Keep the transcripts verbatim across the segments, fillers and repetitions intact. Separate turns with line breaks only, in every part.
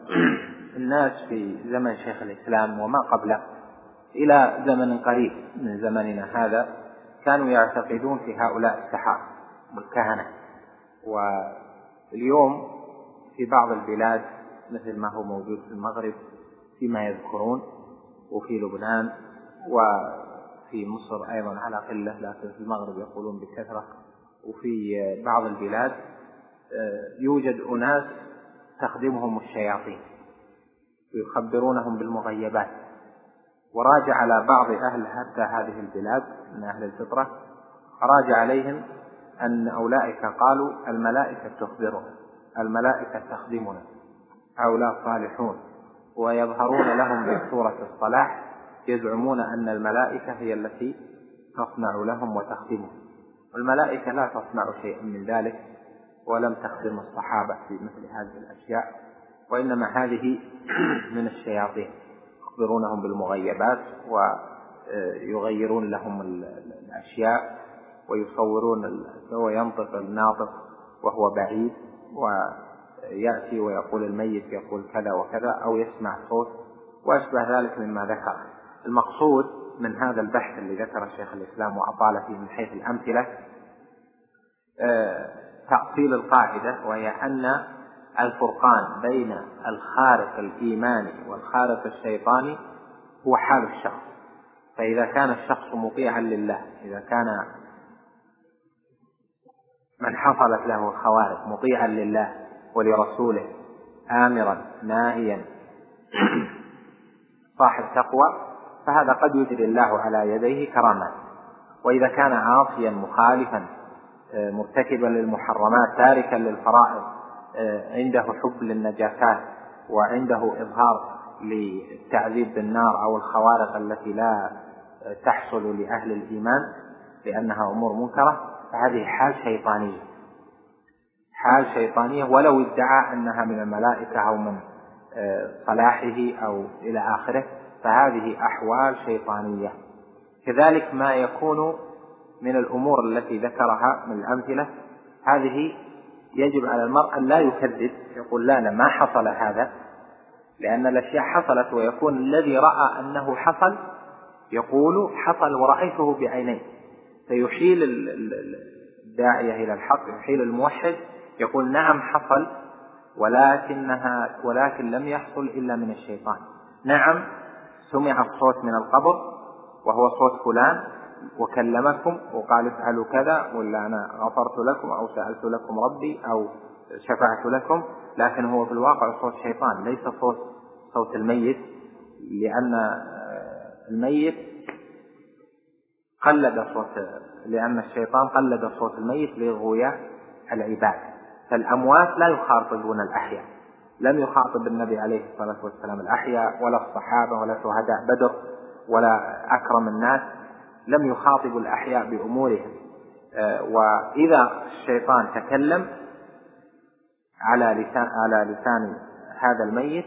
الناس في زمن شيخ الإسلام وما قبله إلى زمن قريب من زمننا هذا كانوا يعتقدون في هؤلاء السحرة والكهنة. واليوم في بعض البلاد مثل ما هو موجود في المغرب فيما يذكرون، وفي لبنان، وفي مصر أيضا على قلة، لكن في المغرب يقولون بكثرة، وفي بعض البلاد يوجد أناس تخدمهم الشياطين ويخبرونهم بالمغيبات. وراجع على بعض أهل حتى هذه البلاد من أهل الفطرة، راجع عليهم أن أولئك قالوا الملائكة تخبرنا، الملائكة تخدمنا، هؤلاء صالحون، ويظهرون لهم بصورة الصلاح، يزعمون أن الملائكة هي التي تصنع لهم وتخدمهم. الملائكة لا تصنع شيئا من ذلك، ولم تخدم الصحابة في مثل هذه الأشياء، وإنما هذه من الشياطين يخبرونهم بالمغيبات ويغيرون لهم الأشياء ويصورون، وينطق الناطق وهو بعيد ويأتي ويقول الميت يقول كذا وكذا، أو يسمع صوت وأشبه ذلك مما ذكر. المقصود من هذا البحث اللي ذكر شيخ الإسلام وأطال فيه من حيث الأمثلة تأصيل القاعدة، وهي أن الفرقان بين الخارق الإيماني والخارق الشيطاني هو حال الشخص. فإذا كان الشخص مطيعا لله، إذا كان من حصلت له الخوارق مطيعا لله ولرسوله آمرا ناهيا صاحب تقوى، فهذا قد يجري الله على يديه كرامات. وإذا كان عاصيا مخالفا مرتكبا للمحرمات تاركا للفرائض، عنده حب للنجاسات وعنده إظهار للتعذيب بالنار أو الخوارق التي لا تحصل لأهل الإيمان لأنها أمور منكرة، فهذه حال شيطانية، حال شيطانية ولو ادعى أنها من الملائكة أو من صلاحه أو إلى آخره، فهذه أحوال شيطانية. كذلك ما يكون من الأمور التي ذكرها من الأمثلة، هذه يجب على المرء أن لا يكذب، يقول لا لا ما حصل هذا، لأن الأشياء حصلت، ويكون الذي رأى أنه حصل يقول حصل ورأيته بعيني، فيحيل الداعية إلى الحق، يحيل الموحد يقول نعم حصل، ولكنها ولكن لم يحصل إلا من الشيطان. نعم سمع الصوت من القبر وهو صوت فلان وكلمكم وقال افعلوا كذا، ولا أنا غفرت لكم أو سألت لكم ربي أو شفعت لكم، لكن هو في الواقع صوت شيطان ليس صوت صوت الميت، لأن الميت قلد صوت لأن الشيطان قلد صوت الميت لإغوياء العباد. فالأموات لا يخاطبون الأحياء، لم يخاطب النبي عليه الصلاة والسلام الأحياء ولا الصحابة ولا شهداء بدر ولا أكرم الناس، لم يخاطبوا الأحياء بأمورهم. وإذا الشيطان تكلم على لسان على لسان هذا الميت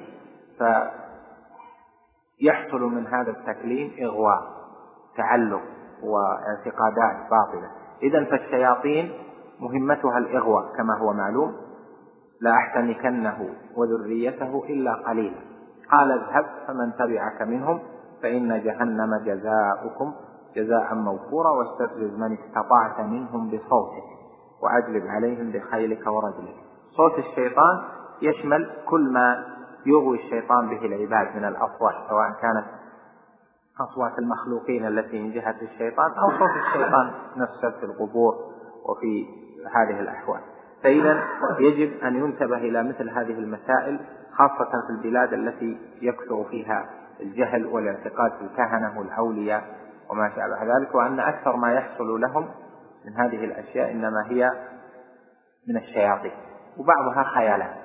فيحصل من هذا التكليم إغواء، تعلق واعتقادات باطلة. إذن فالشياطين مهمتها الإغواء كما هو معلوم، لا أحتنكنه وذريته إلا قليلا، قال اذهب فمن تبعك منهم فإن جهنم جزاؤكم جزاء موفورا واستفزز من استطعت منهم بصوتك وأجلب عليهم بخيلك ورجلك. صوت الشيطان يشمل كل ما يغوي الشيطان به العباد من الأصوات، سواء كانت أصوات المخلوقين التي من جهة الشيطان أو صوت الشيطان نفسه في القبور وفي هذه الأحوال. فإذا يجب أن ينتبه إلى مثل هذه المسائل، خاصة في البلاد التي يكثر فيها الجهل والاعتقاد في الكهنة والأولياء وما شابه ذلك، وأن أكثر ما يحصل لهم من هذه الأشياء إنما هي من الشياطين، وبعضها خيالات.